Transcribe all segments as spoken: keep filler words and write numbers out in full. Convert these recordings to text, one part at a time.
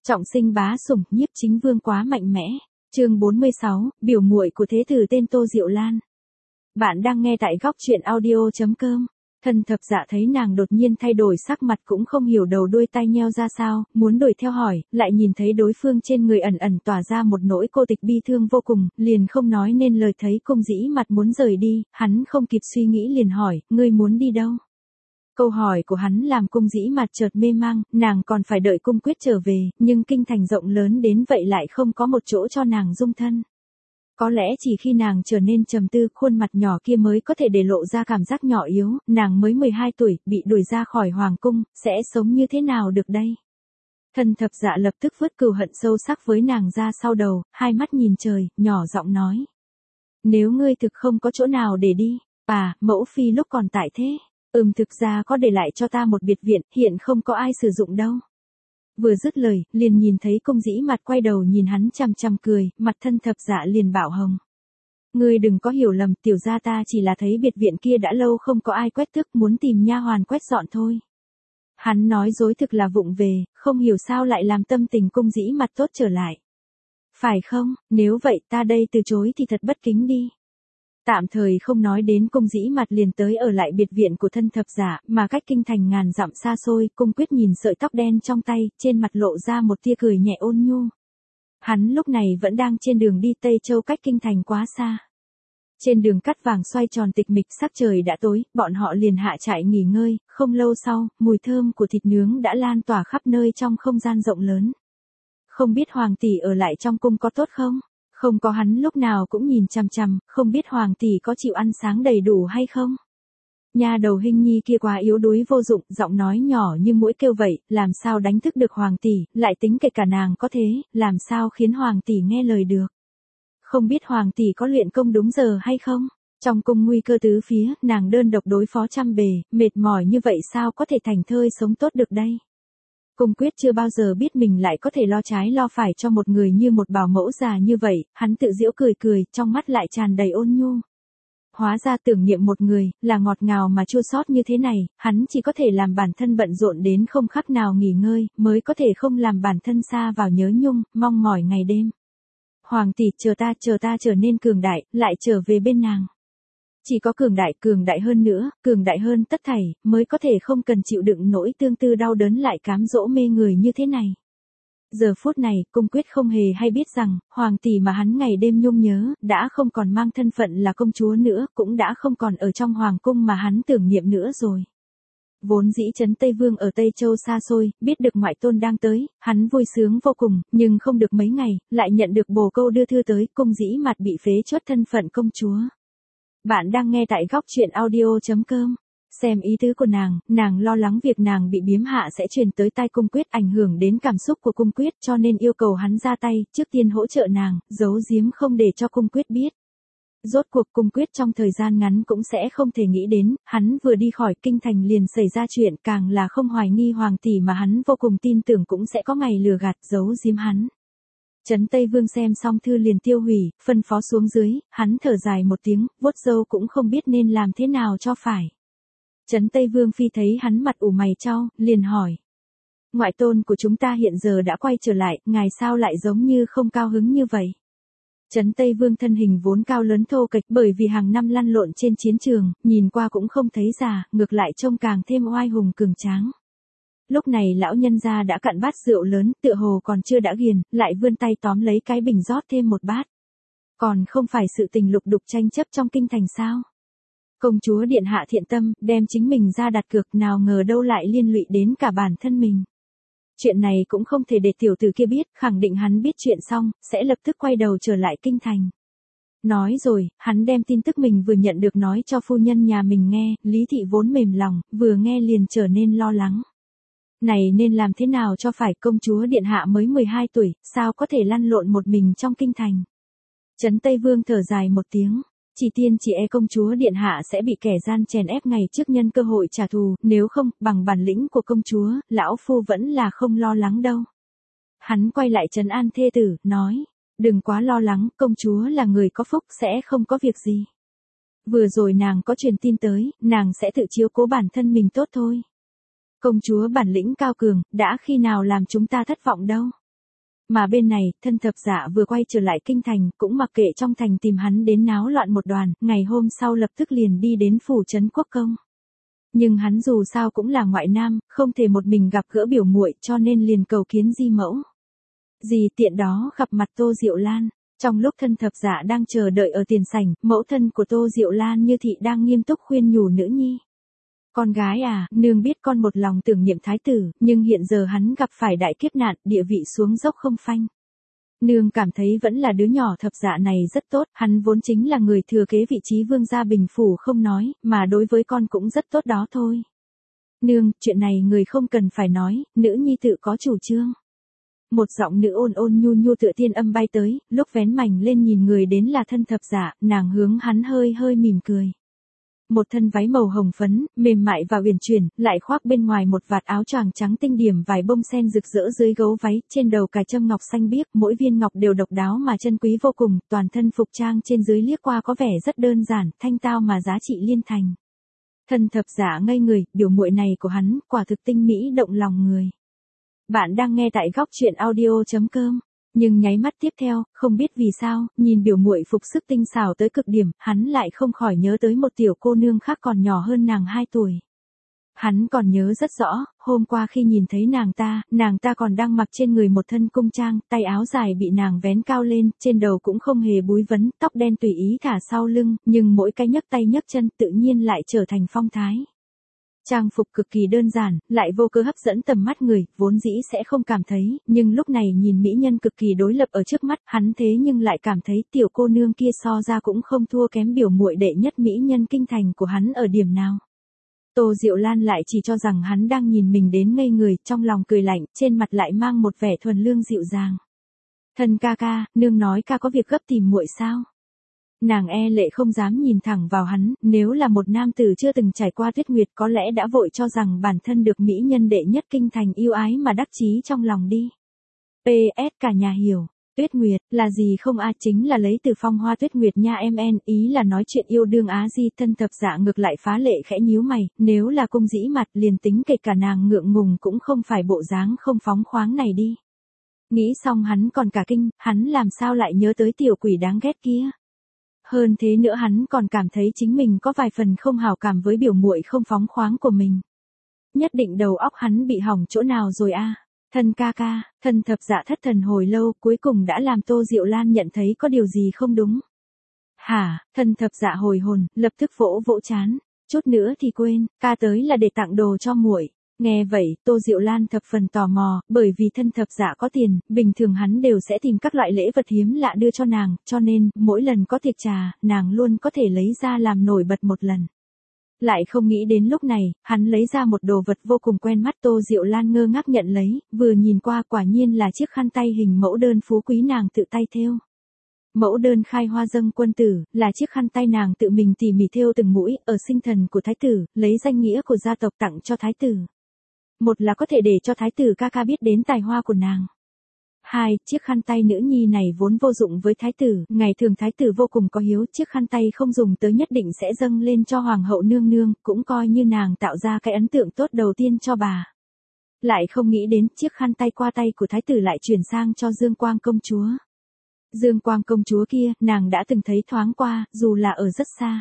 Trọng sinh bá sủng, nhiếp chính vương quá mạnh mẽ. Chương bốn mươi sáu, biểu muội của thế tử tên Tô Diệu Lan. Bạn đang nghe tại góc truyện audio chấm com. Thân Thập Dạ thấy nàng đột nhiên thay đổi sắc mặt cũng không hiểu đầu đuôi tai nheo ra sao, muốn đuổi theo hỏi, lại nhìn thấy đối phương trên người ẩn ẩn tỏa ra một nỗi cô tịch bi thương vô cùng, liền không nói nên lời, thấy Cung Dĩ Mặt muốn rời đi, hắn không kịp suy nghĩ liền hỏi, ngươi muốn đi đâu? Câu hỏi của hắn làm Cung Dĩ Mặt chợt mê mang, nàng còn phải đợi Cung Quyết trở về, nhưng kinh thành rộng lớn đến vậy lại không có một chỗ cho nàng dung thân. Có lẽ chỉ khi nàng trở nên trầm tư, khuôn mặt nhỏ kia mới có thể để lộ ra cảm giác nhỏ yếu, nàng mới mười hai tuổi, bị đuổi ra khỏi hoàng cung, sẽ sống như thế nào được đây? Thân Thập Dạ lập tức vứt cừu hận sâu sắc với nàng ra sau đầu, hai mắt nhìn trời, nhỏ giọng nói. Nếu ngươi thực không có chỗ nào để đi, à, mẫu phi lúc còn tại thế. Ừm thực ra có để lại cho ta một biệt viện, hiện không có ai sử dụng đâu. Vừa dứt lời, liền nhìn thấy Cung Dĩ Mặt quay đầu nhìn hắn chằm chằm cười, mặt Thân Thập Dạ liền bảo hồng. Ngươi đừng có hiểu lầm, tiểu gia ta chỉ là thấy biệt viện kia đã lâu không có ai quét tước, muốn tìm nha hoàn quét dọn thôi. Hắn nói dối thực là vụng về, không hiểu sao lại làm tâm tình Cung Dĩ Mặt tốt trở lại. Phải không, nếu vậy ta đây từ chối thì thật bất kính đi. Tạm thời không nói đến, Cung Dĩ Mặt liền tới ở lại biệt viện của Thân Thập Dạ, mà cách kinh thành ngàn dặm xa xôi, Cung Quyết nhìn sợi tóc đen trong tay, trên mặt lộ ra một tia cười nhẹ ôn nhu. Hắn lúc này vẫn đang trên đường đi Tây Châu, cách kinh thành quá xa. Trên đường cắt vàng xoay tròn tịch mịch, sắc trời đã tối, bọn họ liền hạ trại nghỉ ngơi, không lâu sau, mùi thơm của thịt nướng đã lan tỏa khắp nơi trong không gian rộng lớn. Không biết hoàng tỷ ở lại trong cung có tốt không? Không có, hắn lúc nào cũng nhìn chằm chằm, không biết hoàng tỷ có chịu ăn sáng đầy đủ hay không? Nha đầu Hinh Nhi kia quá yếu đuối vô dụng, giọng nói nhỏ như muỗi kêu vậy, làm sao đánh thức được hoàng tỷ, lại tính kể cả nàng có thế, làm sao khiến hoàng tỷ nghe lời được? Không biết hoàng tỷ có luyện công đúng giờ hay không? Trong cung nguy cơ tứ phía, nàng đơn độc đối phó trăm bề, mệt mỏi như vậy sao có thể thành thơi sống tốt được đây? Cung Quyết chưa bao giờ biết mình lại có thể lo trái lo phải cho một người như một bảo mẫu già như vậy, hắn tự giễu cười cười, trong mắt lại tràn đầy ôn nhu. Hóa ra tưởng niệm một người, là ngọt ngào mà chua xót như thế này, hắn chỉ có thể làm bản thân bận rộn đến không khác nào nghỉ ngơi, mới có thể không làm bản thân xa vào nhớ nhung, mong mỏi ngày đêm. Hoàng tỷ, chờ ta, chờ ta trở nên cường đại, lại trở về bên nàng. Chỉ có cường đại, cường đại hơn nữa, cường đại hơn tất thảy, mới có thể không cần chịu đựng nỗi tương tư đau đớn lại cám dỗ mê người như thế này. Giờ phút này, Cung Quyết không hề hay biết rằng, hoàng tỷ mà hắn ngày đêm nhung nhớ, đã không còn mang thân phận là công chúa nữa, cũng đã không còn ở trong hoàng cung mà hắn tưởng niệm nữa rồi. Vốn dĩ Trấn Tây Vương ở Tây Châu xa xôi, biết được ngoại tôn đang tới, hắn vui sướng vô cùng, nhưng không được mấy ngày, lại nhận được bồ câu đưa thư tới, Cung Dĩ Mặt bị phế truất thân phận công chúa. Bạn đang nghe tại góc truyện audio chấm com. Xem ý tứ của nàng, nàng lo lắng việc nàng bị biếm hạ sẽ truyền tới tai Cung Quyết, ảnh hưởng đến cảm xúc của Cung Quyết, cho nên yêu cầu hắn ra tay, trước tiên hỗ trợ nàng, giấu giếm không để cho Cung Quyết biết. Rốt cuộc Cung Quyết trong thời gian ngắn cũng sẽ không thể nghĩ đến, hắn vừa đi khỏi kinh thành liền xảy ra chuyện, càng là không hoài nghi hoàng tỷ mà hắn vô cùng tin tưởng cũng sẽ có ngày lừa gạt, giấu giếm hắn. Trấn Tây Vương xem xong thư liền tiêu hủy, phân phó xuống dưới, hắn thở dài một tiếng, vuốt râu cũng không biết nên làm thế nào cho phải. Trấn Tây Vương phi thấy hắn mặt ủ mày chau, liền hỏi. Ngoại tôn của chúng ta hiện giờ đã quay trở lại, ngài sao lại giống như không cao hứng như vậy? Trấn Tây Vương thân hình vốn cao lớn thô kệch, bởi vì hàng năm lăn lộn trên chiến trường, nhìn qua cũng không thấy già, ngược lại trông càng thêm oai hùng cường tráng. Lúc này lão nhân gia đã cạn bát rượu lớn, tựa hồ còn chưa đã ghiền, lại vươn tay tóm lấy cái bình rót thêm một bát. Còn không phải sự tình lục đục tranh chấp trong kinh thành sao? Công chúa điện hạ thiện tâm, đem chính mình ra đặt cược, nào ngờ đâu lại liên lụy đến cả bản thân mình. Chuyện này cũng không thể để tiểu tử kia biết, khẳng định hắn biết chuyện xong, sẽ lập tức quay đầu trở lại kinh thành. Nói rồi, hắn đem tin tức mình vừa nhận được nói cho phu nhân nhà mình nghe, Lý thị vốn mềm lòng, vừa nghe liền trở nên lo lắng. Này nên làm thế nào cho phải, công chúa điện hạ mới mười hai tuổi, sao có thể lăn lộn một mình trong kinh thành. Trấn Tây Vương thở dài một tiếng, chỉ tiên chỉ e công chúa điện hạ sẽ bị kẻ gian chèn ép ngày trước nhân cơ hội trả thù, nếu không, bằng bản lĩnh của công chúa, lão phu vẫn là không lo lắng đâu. Hắn quay lại trấn an thê tử, nói, đừng quá lo lắng, công chúa là người có phúc, sẽ không có việc gì. Vừa rồi nàng có truyền tin tới, nàng sẽ tự chiếu cố bản thân mình tốt thôi. Công chúa bản lĩnh cao cường, đã khi nào làm chúng ta thất vọng đâu. Mà bên này, Thân Thập Dạ vừa quay trở lại kinh thành, cũng mặc kệ trong thành tìm hắn đến náo loạn một đoàn, ngày hôm sau lập tức liền đi đến phủ trấn quốc công. Nhưng hắn dù sao cũng là ngoại nam, không thể một mình gặp gỡ biểu muội, cho nên liền cầu kiến Di mẫu. Dì tiện đó gặp mặt Tô Diệu Lan. Trong lúc Thân Thập Dạ đang chờ đợi ở tiền sảnh, mẫu thân của Tô Diệu Lan Như thị đang nghiêm túc khuyên nhủ nữ nhi. Con gái à, nương biết con một lòng tưởng niệm thái tử, nhưng hiện giờ hắn gặp phải đại kiếp nạn, địa vị xuống dốc không phanh. Nương cảm thấy vẫn là đứa nhỏ Thập Dạ này rất tốt, hắn vốn chính là người thừa kế vị trí vương gia Bình Phủ không nói, mà đối với con cũng rất tốt đó thôi. Nương, chuyện này người không cần phải nói, nữ nhi tự có chủ trương. Một giọng nữ ôn ôn nhu nhu tựa tiên âm bay tới, lúc vén mảnh lên nhìn người đến là Thân Thập Dạ, nàng hướng hắn hơi hơi mỉm cười. Một thân váy màu hồng phấn, mềm mại và uyển chuyển, lại khoác bên ngoài một vạt áo choàng trắng tinh điểm vài bông sen rực rỡ dưới gấu váy, trên đầu cài châm ngọc xanh biếc, mỗi viên ngọc đều độc đáo mà chân quý vô cùng, toàn thân phục trang trên dưới liếc qua có vẻ rất đơn giản, thanh tao mà giá trị liên thành. Thân Thập Dạ ngây người, biểu muội này của hắn, quả thực tinh mỹ động lòng người. Bạn đang nghe tại góc truyện audio chấm com. Nhưng nháy mắt tiếp theo, không biết vì sao, nhìn biểu muội phục sức tinh xảo tới cực điểm, hắn lại không khỏi nhớ tới một tiểu cô nương khác còn nhỏ hơn nàng hai tuổi. Hắn còn nhớ rất rõ, hôm qua khi nhìn thấy nàng ta, nàng ta còn đang mặc trên người một thân cung trang, tay áo dài bị nàng vén cao lên, trên đầu cũng không hề búi vấn, tóc đen tùy ý thả sau lưng, nhưng mỗi cái nhấc tay nhấc chân tự nhiên lại trở thành phong thái. Trang phục cực kỳ đơn giản, lại vô cơ hấp dẫn tầm mắt người, vốn dĩ sẽ không cảm thấy, nhưng lúc này nhìn mỹ nhân cực kỳ đối lập ở trước mắt, hắn thế nhưng lại cảm thấy tiểu cô nương kia so ra cũng không thua kém biểu muội đệ nhất mỹ nhân kinh thành của hắn ở điểm nào. Tô Diệu Lan lại chỉ cho rằng hắn đang nhìn mình đến ngây người, trong lòng cười lạnh, trên mặt lại mang một vẻ thuần lương dịu dàng. Thân ca ca, nương nói ca có việc gấp tìm muội sao? Nàng e lệ không dám nhìn thẳng vào hắn, nếu là một nam tử chưa từng trải qua tuyết nguyệt có lẽ đã vội cho rằng bản thân được mỹ nhân đệ nhất kinh thành yêu ái mà đắc chí trong lòng đi. pê ét cả nhà hiểu, tuyết nguyệt, là gì không a chính là lấy từ phong hoa tuyết nguyệt nha em en, ý là nói chuyện yêu đương á di. Thân Thập Dạ ngược lại phá lệ khẽ nhíu mày, nếu là cung dĩ mặt liền tính kể cả nàng ngượng ngùng cũng không phải bộ dáng không phóng khoáng này đi. Nghĩ xong hắn còn cả kinh, hắn làm sao lại nhớ tới tiểu quỷ đáng ghét kia. Hơn thế nữa hắn còn cảm thấy chính mình có vài phần không hảo cảm với biểu muội không phóng khoáng của mình. Nhất định đầu óc hắn bị hỏng chỗ nào rồi a? Thân ca ca, Thân Thập Dạ thất thần hồi lâu, cuối cùng đã làm Tô Diệu Lan nhận thấy có điều gì không đúng. Hả? Thân Thập Dạ hồi hồn, lập tức vỗ vỗ trán, chút nữa thì quên, ca tới là để tặng đồ cho muội. Nghe vậy, Tô Diệu Lan thập phần tò mò, bởi vì Thân Thập Dạ có tiền, bình thường hắn đều sẽ tìm các loại lễ vật hiếm lạ đưa cho nàng, cho nên, mỗi lần có tiệc trà, nàng luôn có thể lấy ra làm nổi bật một lần. Lại không nghĩ đến lúc này, hắn lấy ra một đồ vật vô cùng quen mắt. Tô Diệu Lan ngơ ngác nhận lấy, vừa nhìn qua quả nhiên là chiếc khăn tay hình mẫu đơn phú quý nàng tự tay thêu. Mẫu đơn khai hoa dâng quân tử, là chiếc khăn tay nàng tự mình tỉ mỉ thêu từng mũi, ở sinh thần của thái tử, lấy danh nghĩa của gia tộc tặng cho thái tử. Một là có thể để cho thái tử ca ca biết đến tài hoa của nàng. Hai, chiếc khăn tay nữ nhi này vốn vô dụng với thái tử, ngày thường thái tử vô cùng có hiếu, chiếc khăn tay không dùng tới nhất định sẽ dâng lên cho hoàng hậu nương nương, cũng coi như nàng tạo ra cái ấn tượng tốt đầu tiên cho bà. Lại không nghĩ đến chiếc khăn tay qua tay của thái tử lại chuyển sang cho Dương Quang công chúa. Dương Quang công chúa kia, nàng đã từng thấy thoáng qua, dù là ở rất xa.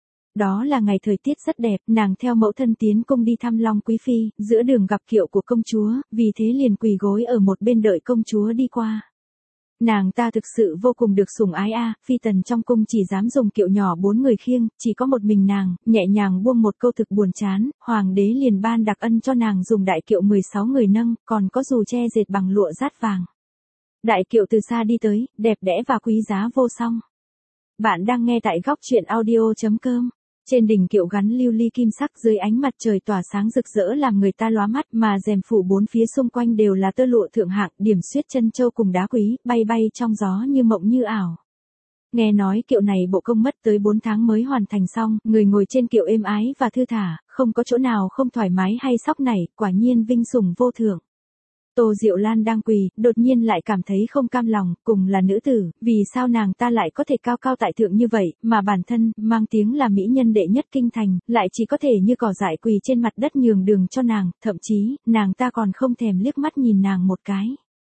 Đó là ngày thời tiết rất đẹp, nàng theo mẫu thân tiến cung đi thăm Long Quý Phi, giữa đường gặp kiệu của công chúa, vì thế liền quỳ gối ở một bên đợi công chúa đi qua. Nàng ta thực sự vô cùng được sủng ái a, phi tần trong cung chỉ dám dùng kiệu nhỏ bốn người khiêng, chỉ có một mình nàng, nhẹ nhàng buông một câu thực buồn chán, hoàng đế liền ban đặc ân cho nàng dùng đại kiệu mười sáu người nâng, còn có dù che dệt bằng lụa dát vàng. Đại kiệu từ xa đi tới, đẹp đẽ và quý giá vô song. Bạn đang nghe tại góc truyện audio chấm com. Trên đỉnh kiệu gắn lưu ly kim sắc, dưới ánh mặt trời tỏa sáng rực rỡ làm người ta lóa mắt, mà rèm phủ bốn phía xung quanh đều là tơ lụa thượng hạng, điểm xuyết chân châu cùng đá quý, bay bay trong gió như mộng như ảo. Nghe nói kiệu này bộ công mất tới bốn tháng mới hoàn thành xong, người ngồi trên kiệu êm ái và thư thả, không có chỗ nào không thoải mái hay sóc nảy, quả nhiên vinh sủng vô thượng. Tô Diệu Lan đang quỳ, đột nhiên lại cảm thấy không cam lòng, cùng là nữ tử, vì sao nàng ta lại có thể cao cao tại thượng như vậy, mà bản thân, mang tiếng là mỹ nhân đệ nhất kinh thành, lại chỉ có thể như cỏ dại quỳ trên mặt đất nhường đường cho nàng, thậm chí, nàng ta còn không thèm liếc mắt nhìn nàng một cái.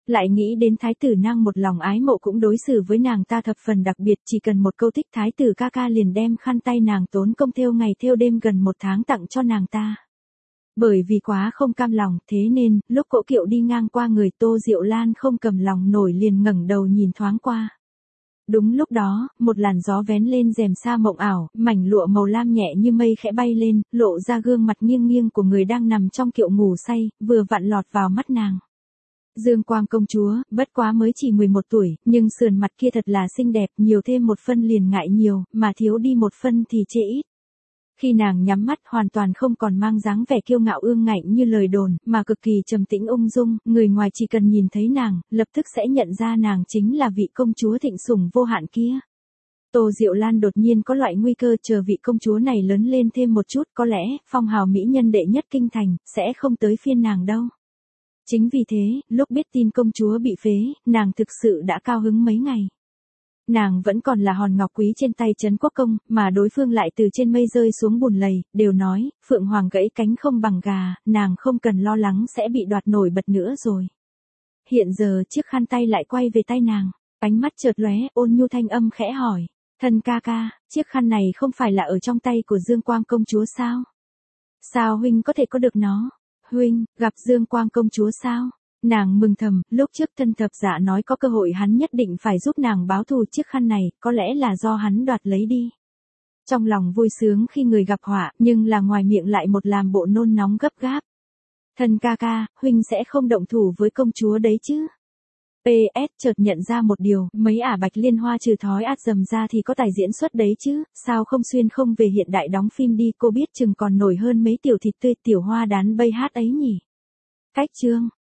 Lại nghĩ đến thái tử nàng một lòng ái mộ cũng đối xử với nàng ta thập phần đặc biệt, chỉ cần một câu thích thái tử ca ca liền đem khăn tay nàng tốn công thêu ngày thêu đêm gần một tháng tặng cho nàng ta. Bởi vì quá không cam lòng, thế nên, lúc Cỗ Kiệu đi ngang qua người Tô Diệu Lan không cầm lòng nổi liền ngẩng đầu nhìn thoáng qua. Đúng lúc đó, một làn gió vén lên rèm sa mộng ảo, mảnh lụa màu lam nhẹ như mây khẽ bay lên, lộ ra gương mặt nghiêng nghiêng của người đang nằm trong kiệu ngủ say, vừa vặn lọt vào mắt nàng. Dương Quang công chúa, bất quá mới chỉ mười một tuổi, nhưng sườn mặt kia thật là xinh đẹp, nhiều thêm một phân liền ngại nhiều, mà thiếu đi một phân thì chê ít. Khi nàng nhắm mắt hoàn toàn không còn mang dáng vẻ kiêu ngạo ương ngạnh như lời đồn, mà cực kỳ trầm tĩnh ung dung, người ngoài chỉ cần nhìn thấy nàng, lập tức sẽ nhận ra nàng chính là vị công chúa thịnh sủng vô hạn kia. Tô Diệu Lan đột nhiên có loại nguy cơ chờ vị công chúa này lớn lên thêm một chút, có lẽ, phong hào mỹ nhân đệ nhất kinh thành, sẽ không tới phiên nàng đâu. Chính vì thế, lúc biết tin công chúa bị phế, nàng thực sự đã cao hứng mấy ngày. Nàng vẫn còn là hòn ngọc quý trên tay Trấn Quốc Công, mà đối phương lại từ trên mây rơi xuống bùn lầy, đều nói, phượng hoàng gãy cánh không bằng gà, nàng không cần lo lắng sẽ bị đoạt nổi bật nữa rồi. Hiện giờ chiếc khăn tay lại quay về tay nàng, ánh mắt chợt lóe, ôn nhu thanh âm khẽ hỏi, thân ca ca, chiếc khăn này không phải là ở trong tay của Dương Quang công chúa sao? Sao huynh có thể có được nó? Huynh, gặp Dương Quang công chúa sao? Nàng mừng thầm, lúc trước thân thập dạ nói có cơ hội hắn nhất định phải giúp nàng báo thù chiếc khăn này, có lẽ là do hắn đoạt lấy đi. Trong lòng vui sướng khi người gặp họa, nhưng là ngoài miệng lại một làm bộ nôn nóng gấp gáp. Thân ca ca, huynh sẽ không động thủ với công chúa đấy chứ? pê ét chợt nhận ra một điều, mấy ả Bạch Liên Hoa trừ thói át dầm ra thì có tài diễn xuất đấy chứ, sao không xuyên không về hiện đại đóng phim đi, cô biết chừng còn nổi hơn mấy tiểu thịt tươi tiểu hoa đán bay hát ấy nhỉ. Cách chương